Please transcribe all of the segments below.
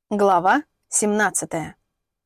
Глава 17.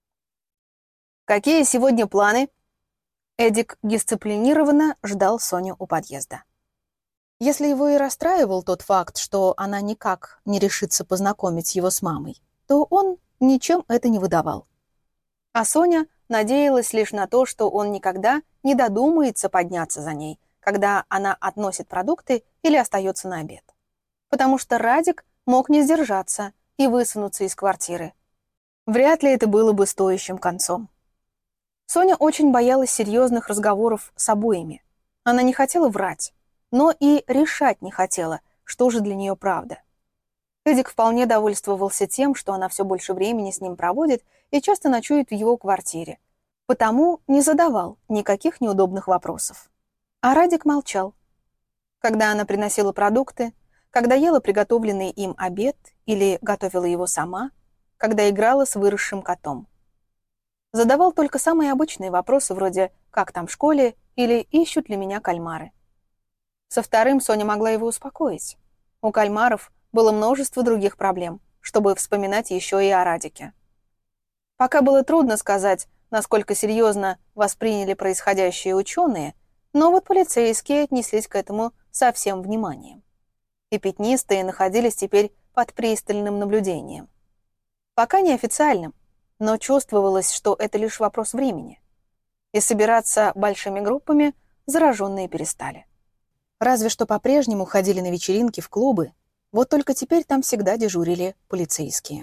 «Какие сегодня планы?» Эдик дисциплинированно ждал Соню у подъезда. Если его и расстраивал тот факт, что она никак не решится познакомить его с мамой, то он ничем это не выдавал. А Соня надеялась лишь на то, что он никогда не додумается подняться за ней, когда она относит продукты или остается на обед. Потому что Радик мог не сдержаться и высунуться из квартиры. Вряд ли это было бы стоящим концом. Соня очень боялась серьезных разговоров с обоими. Она не хотела врать, но и решать не хотела, что же для нее правда. Эдик вполне довольствовался тем, что она все больше времени с ним проводит и часто ночует в его квартире, потому не задавал никаких неудобных вопросов. А Радик молчал. Когда она приносила продукты, когда ела приготовленный им обед или готовила его сама, когда играла с выросшим котом. Задавал только самые обычные вопросы вроде «как там в школе?» или «ищут ли меня кальмары?». Со вторым Соня могла его успокоить. У кальмаров было множество других проблем, чтобы вспоминать еще и о Радике. Пока было трудно сказать, насколько серьезно восприняли происходящее ученые, но вот полицейские отнеслись к этому со всем вниманием. И пятнистые находились теперь под пристальным наблюдением. Пока неофициальным, но чувствовалось, что это лишь вопрос времени. И собираться большими группами зараженные перестали. Разве что по-прежнему ходили на вечеринки в клубы, вот только теперь там всегда дежурили полицейские.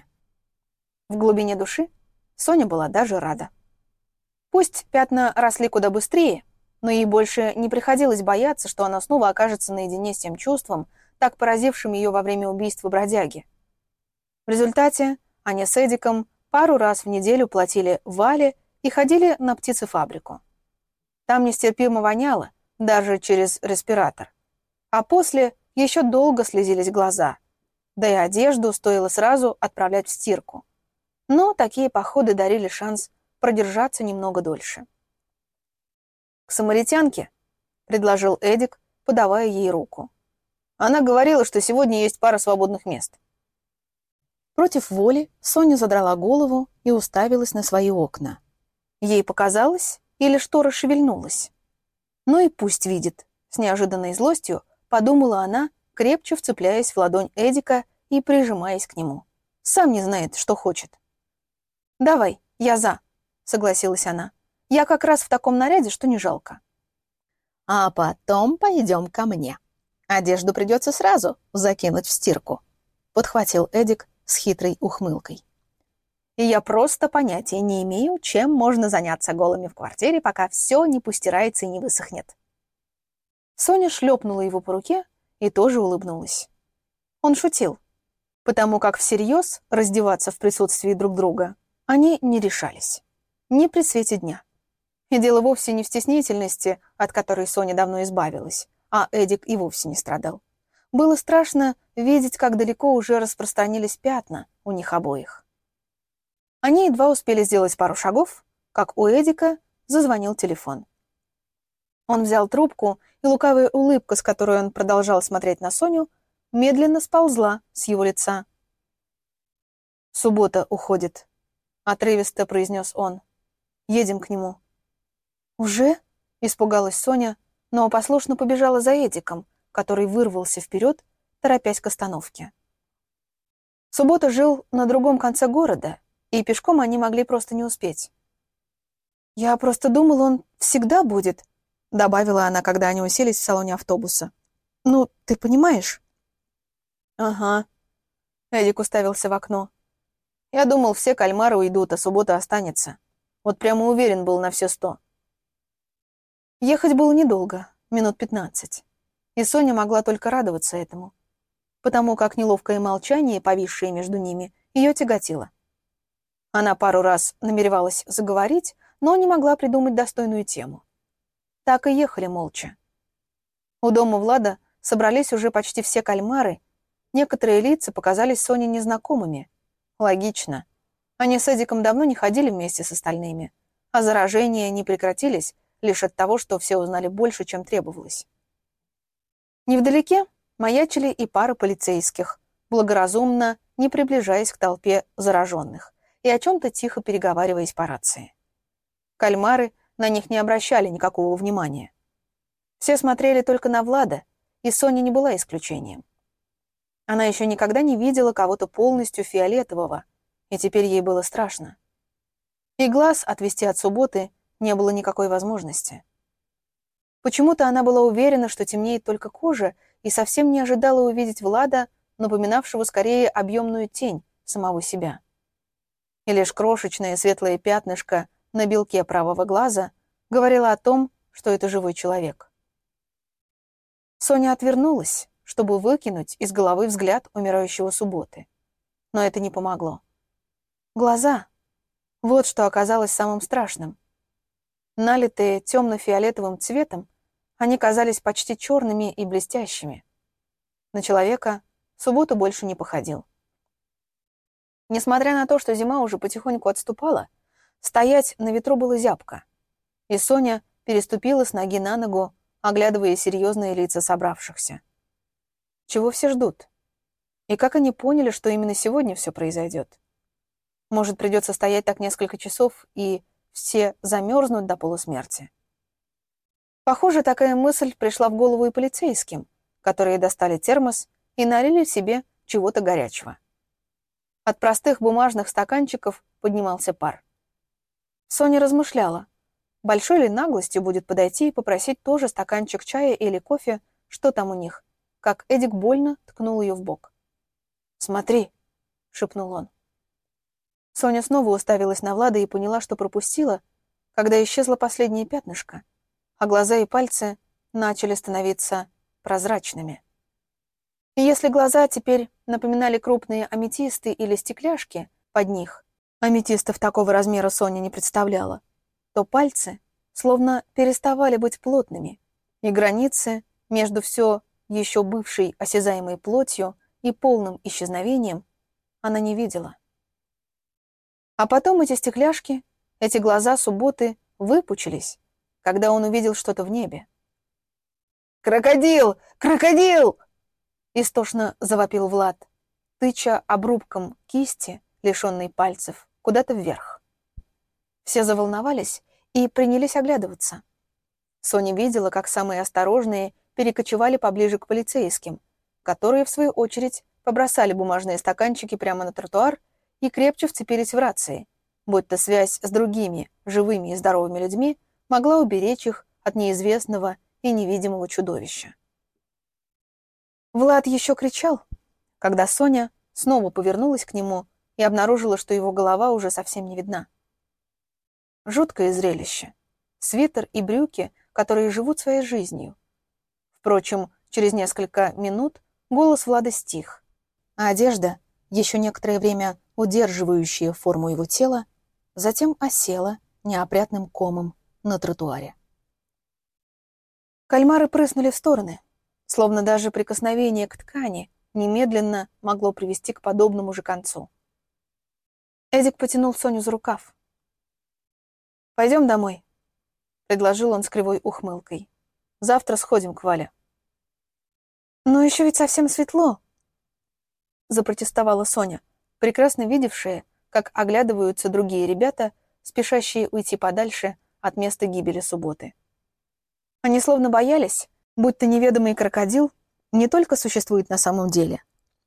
В глубине души Соня была даже рада. Пусть пятна росли куда быстрее, но ей больше не приходилось бояться, что она снова окажется наедине с тем чувством, так поразившим ее во время убийства бродяги. В результате они с Эдиком пару раз в неделю платили Вале и ходили на птицефабрику. Там нестерпимо воняло, даже через респиратор. А после еще долго слезились глаза, да и одежду стоило сразу отправлять в стирку. Но такие походы дарили шанс продержаться немного дольше. «К самаритянке», — предложил Эдик, подавая ей руку. Она говорила, что сегодня есть пара свободных мест. Против воли Соня задрала голову и уставилась на свои окна. Ей показалось, или штора шевельнулась. Ну и пусть видит. С неожиданной злостью подумала она, крепче вцепляясь в ладонь Эдика и прижимаясь к нему. Сам не знает, что хочет. «Давай, я за», — согласилась она. «Я как раз в таком наряде, что не жалко». «А потом пойдем ко мне. Одежду придется сразу закинуть в стирку», — подхватил Эдик с хитрой ухмылкой. «И я просто понятия не имею, чем можно заняться голыми в квартире, пока все не постирается и не высохнет». Соня шлепнула его по руке и тоже улыбнулась. Он шутил, потому как всерьез раздеваться в присутствии друг друга они не решались. Ни при свете дня. И дело вовсе не в стеснительности, от которой Соня давно избавилась, а Эдик и вовсе не страдал. Было страшно видеть, как далеко уже распространились пятна у них обоих. Они едва успели сделать пару шагов, как у Эдика зазвонил телефон. Он взял трубку, и лукавая улыбка, с которой он продолжал смотреть на Соню, медленно сползла с его лица. «Суббота уходит», — отрывисто произнес он. «Едем к нему». «Уже?» — испугалась Соня, но послушно побежала за Эдиком, который вырвался вперед, торопясь к остановке. Суббота жил на другом конце города, и пешком они могли просто не успеть. «Я просто думала, он всегда будет», — добавила она, когда они уселись в салоне автобуса. «Ну, ты понимаешь?» «Ага», — Эдик уставился в окно. «Я думал, все кальмары уйдут, а суббота останется. Вот прямо уверен был на все 100». Ехать было недолго, минут 15, и Соня могла только радоваться этому, потому как неловкое молчание, повисшее между ними, ее тяготило. Она пару раз намеревалась заговорить, но не могла придумать достойную тему. Так и ехали молча. У дома Влада собрались уже почти все кальмары, некоторые лица показались Соне незнакомыми. Логично. Они с Эдиком давно не ходили вместе с остальными, а заражения не прекратились лишь от того, что все узнали больше, чем требовалось. Невдалеке маячили и пара полицейских, благоразумно не приближаясь к толпе зараженных и о чем-то тихо переговариваясь по рации. Кальмары на них не обращали никакого внимания. Все смотрели только на Влада, и Соня не была исключением. Она еще никогда не видела кого-то полностью фиолетового, и теперь ей было страшно. И глаз отвести от субботы не было никакой возможности. Почему-то она была уверена, что темнеет только кожа, и совсем не ожидала увидеть Влада, напоминавшего скорее объемную тень самого себя. И лишь крошечное светлое пятнышко на белке правого глаза говорило о том, что это живой человек. Соня отвернулась, чтобы выкинуть из головы взгляд умирающего субботы. Но это не помогло. Глаза. Вот что оказалось самым страшным. Налитые темно-фиолетовым цветом, они казались почти черными и блестящими. На человека Суббота больше не походил. Несмотря на то, что зима уже потихоньку отступала, стоять на ветру было зябко, и Соня переступила с ноги на ногу, оглядывая серьезные лица собравшихся. Чего все ждут? И как они поняли, что именно сегодня все произойдет? Может, придется стоять так несколько часов, и все замерзнут до полусмерти? Похоже, такая мысль пришла в голову и полицейским, которые достали термос и налили себе чего-то горячего. От простых бумажных стаканчиков поднимался пар. Соня размышляла, большой ли наглостью будет подойти и попросить тоже стаканчик чая или кофе, что там у них, как Эдик больно ткнул ее в бок. «Смотри», — шепнул он. Соня снова уставилась на Влада и поняла, что пропустила, когда исчезло последнее пятнышко, а глаза и пальцы начали становиться прозрачными. И если глаза теперь напоминали крупные аметисты или стекляшки под них, аметистов такого размера Соня не представляла, то пальцы словно переставали быть плотными, и границы между все еще бывшей осязаемой плотью и полным исчезновением она не видела. А потом эти стекляшки, эти глаза субботы выпучились, когда он увидел что-то в небе. «Крокодил! Крокодил!» — истошно завопил Влад, тыча обрубком кисти, лишенной пальцев, куда-то вверх. Все заволновались и принялись оглядываться. Соня видела, как самые осторожные перекочевали поближе к полицейским, которые, в свою очередь, побросали бумажные стаканчики прямо на тротуар и крепче вцепились в рации, будто связь с другими живыми и здоровыми людьми могла уберечь их от неизвестного и невидимого чудовища. Влад еще кричал, когда Соня снова повернулась к нему и обнаружила, что его голова уже совсем не видна. Жуткое зрелище. Свитер и брюки, которые живут своей жизнью. Впрочем, через несколько минут голос Влада стих, а одежда, еще некоторое время удерживающая форму его тела, затем осела неопрятным комом на тротуаре. Кальмары прыснули в стороны, словно даже прикосновение к ткани немедленно могло привести к подобному же концу. Эдик потянул Соню за рукав. «Пойдем домой», — предложил он с кривой ухмылкой. «Завтра сходим к Вале». «Но еще ведь совсем светло», — запротестовала Соня, прекрасно видевшая, как оглядываются другие ребята, спешащие уйти подальше от места гибели субботы. Они словно боялись, будто неведомый крокодил не только существует на самом деле,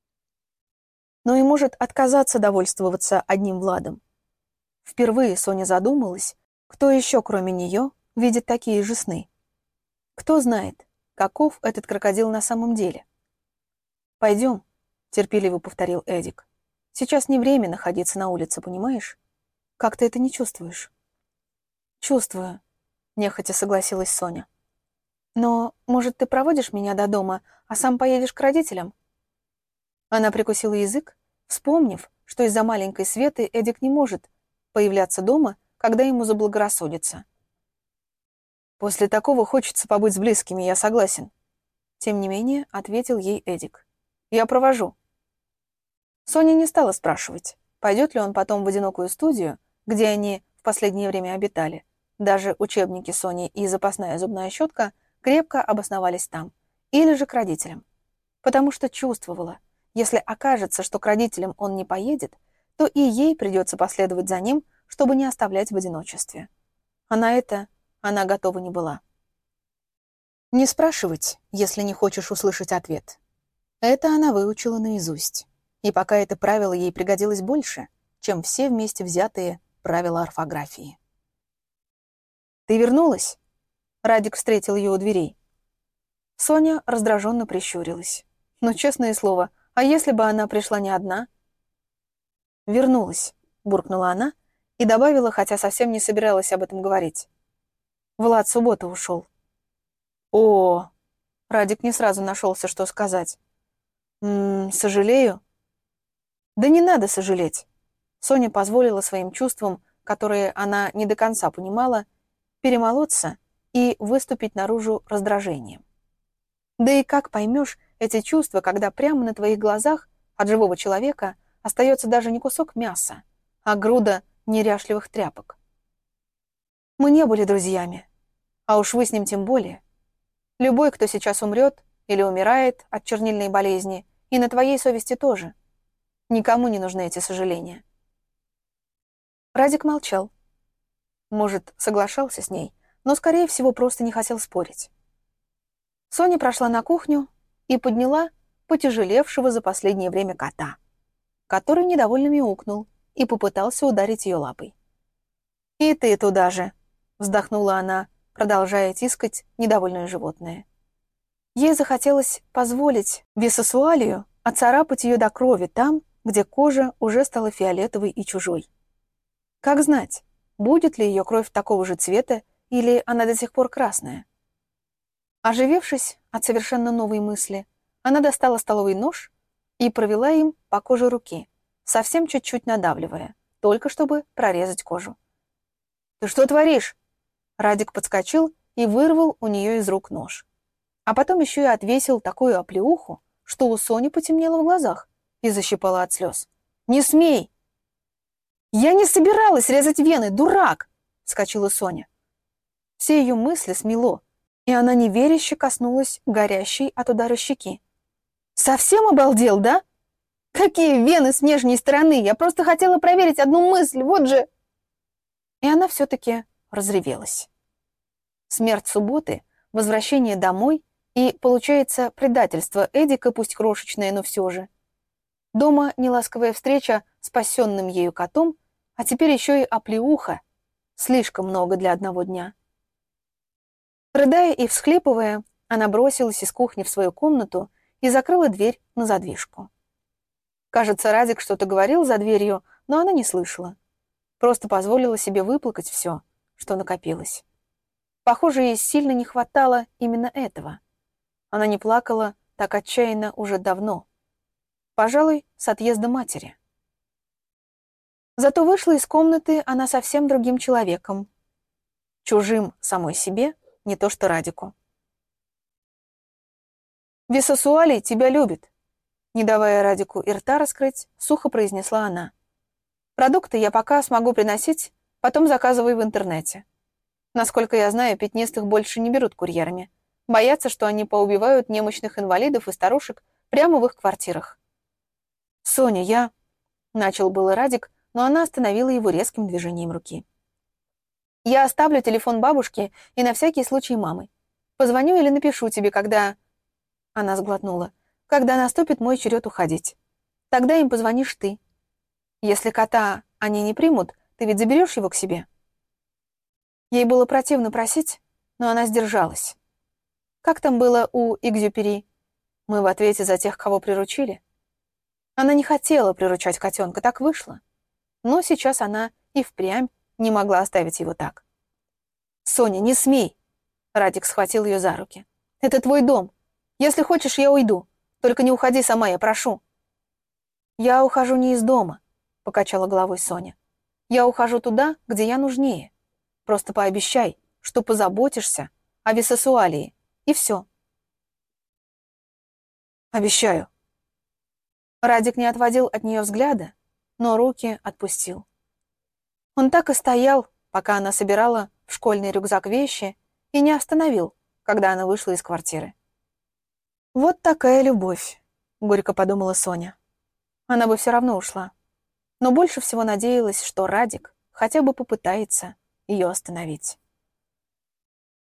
но и может отказаться довольствоваться одним Владом. Впервые Соня задумалась, кто еще, кроме нее, видит такие же сны. Кто знает, каков этот крокодил на самом деле? «Пойдем», — терпеливо повторил Эдик. «Сейчас не время находиться на улице, понимаешь? Как ты это не чувствуешь?» «Чувствую», — нехотя согласилась Соня. «Но, может, ты проводишь меня до дома, а сам поедешь к родителям?» Она прикусила язык, вспомнив, что из-за маленькой Светы Эдик не может появляться дома, когда ему заблагорассудится. «После такого хочется побыть с близкими, я согласен». Тем не менее, ответил ей Эдик. «Я провожу». Соня не стала спрашивать, пойдет ли он потом в одинокую студию, где они в последнее время обитали. Даже учебники Сони и запасная зубная щетка крепко обосновались там, или же к родителям. Потому что чувствовала, если окажется, что к родителям он не поедет, то и ей придется последовать за ним, чтобы не оставлять в одиночестве. А на это она готова не была. Не спрашивать, если не хочешь услышать ответ. Это она выучила наизусть. И пока это правило ей пригодилось больше, чем все вместе взятые правила орфографии. «Ты вернулась?» Радик встретил ее у дверей. Соня раздраженно прищурилась. Но, честное слово, а если бы она пришла не одна? «Вернулась», — буркнула она и добавила, хотя совсем не собиралась об этом говорить. «Влад суббота ушел». «О!» — Радик не сразу нашелся, что сказать. «Сожалею». «Да не надо сожалеть». Соня позволила своим чувствам, которые она не до конца понимала, перемолоться и выступить наружу раздражением. Да и как поймешь эти чувства, когда прямо на твоих глазах от живого человека остается даже не кусок мяса, а груда неряшливых тряпок? Мы не были друзьями, а уж вы с ним тем более. Любой, кто сейчас умрет или умирает от чернильной болезни, и на твоей совести тоже. Никому не нужны эти сожаления. Радик молчал. Может, соглашался с ней, но, скорее всего, просто не хотел спорить. Соня прошла на кухню и подняла потяжелевшего за последнее время кота, который недовольно мяукнул и попытался ударить ее лапой. «И ты туда же!» — вздохнула она, продолжая тискать недовольное животное. Ей захотелось позволить бисексуалию оцарапать ее до крови там, где кожа уже стала фиолетовой и чужой. Как знать, будет ли ее кровь такого же цвета или она до сих пор красная? Оживившись от совершенно новой мысли, она достала столовый нож и провела им по коже руки, совсем чуть-чуть надавливая, только чтобы прорезать кожу. «Ты что творишь?» Радик подскочил и вырвал у нее из рук нож. А потом еще и отвесил такую оплеуху, что у Сони потемнело в глазах и защипало от слез. «Не смей!» «Я не собиралась резать вены, дурак!» — вскочила Соня. Все ее мысли смело, и она неверяще коснулась горящей от удара щеки. «Совсем обалдел, да? Какие вены с внешней стороны? Я просто хотела проверить одну мысль, вот же!» И она все-таки разревелась. Смерть субботы, возвращение домой и, получается, предательство Эдика, пусть крошечное, но все же. Дома неласковая встреча с спасенным ею котом, а теперь еще и оплеуха. Слишком много для одного дня. Рыдая и всхлипывая, она бросилась из кухни в свою комнату и закрыла дверь на задвижку. Кажется, Радик что-то говорил за дверью, но она не слышала. Просто позволила себе выплакать все, что накопилось. Похоже, ей сильно не хватало именно этого. Она не плакала так отчаянно уже давно. Пожалуй, с отъезда матери. Зато вышла из комнаты она совсем другим человеком. Чужим самой себе, не то что Радику. «Бисексуалий тебя любит», — не давая Радику и рта раскрыть, сухо произнесла она. «Продукты я пока смогу приносить, потом заказывай в интернете. Насколько я знаю, пятнистых больше не берут курьерами. Боятся, что они поубивают немощных инвалидов и старушек прямо в их квартирах». «Соня, я...» — начал было Радик, но она остановила его резким движением руки. «Я оставлю телефон бабушки и на всякий случай мамы. Позвоню или напишу тебе, когда...» Она сглотнула. «Когда наступит мой черед уходить. Тогда им позвонишь ты. Если кота они не примут, ты ведь заберешь его к себе?» Ей было противно просить, но она сдержалась. Как там было у Экзюпери? Мы в ответе за тех, кого приручили. Она не хотела приручать котенка, так вышло. Но сейчас она и впрямь не могла оставить его так. «Соня, не смей!» Радик схватил ее за руки. «Это твой дом. Если хочешь, я уйду. Только не уходи сама, я прошу». «Я ухожу не из дома», — покачала головой Соня. «Я ухожу туда, где я нужнее. Просто пообещай, что позаботишься о бисексуалии, и все». «Обещаю». Радик не отводил от нее взгляда, но руки отпустил. Он так и стоял, пока она собирала в школьный рюкзак вещи, и не остановил, когда она вышла из квартиры. Вот такая любовь. горько подумала Соня. Она бы все равно ушла. Но больше всего надеялась, что Радик хотя бы попытается ее остановить.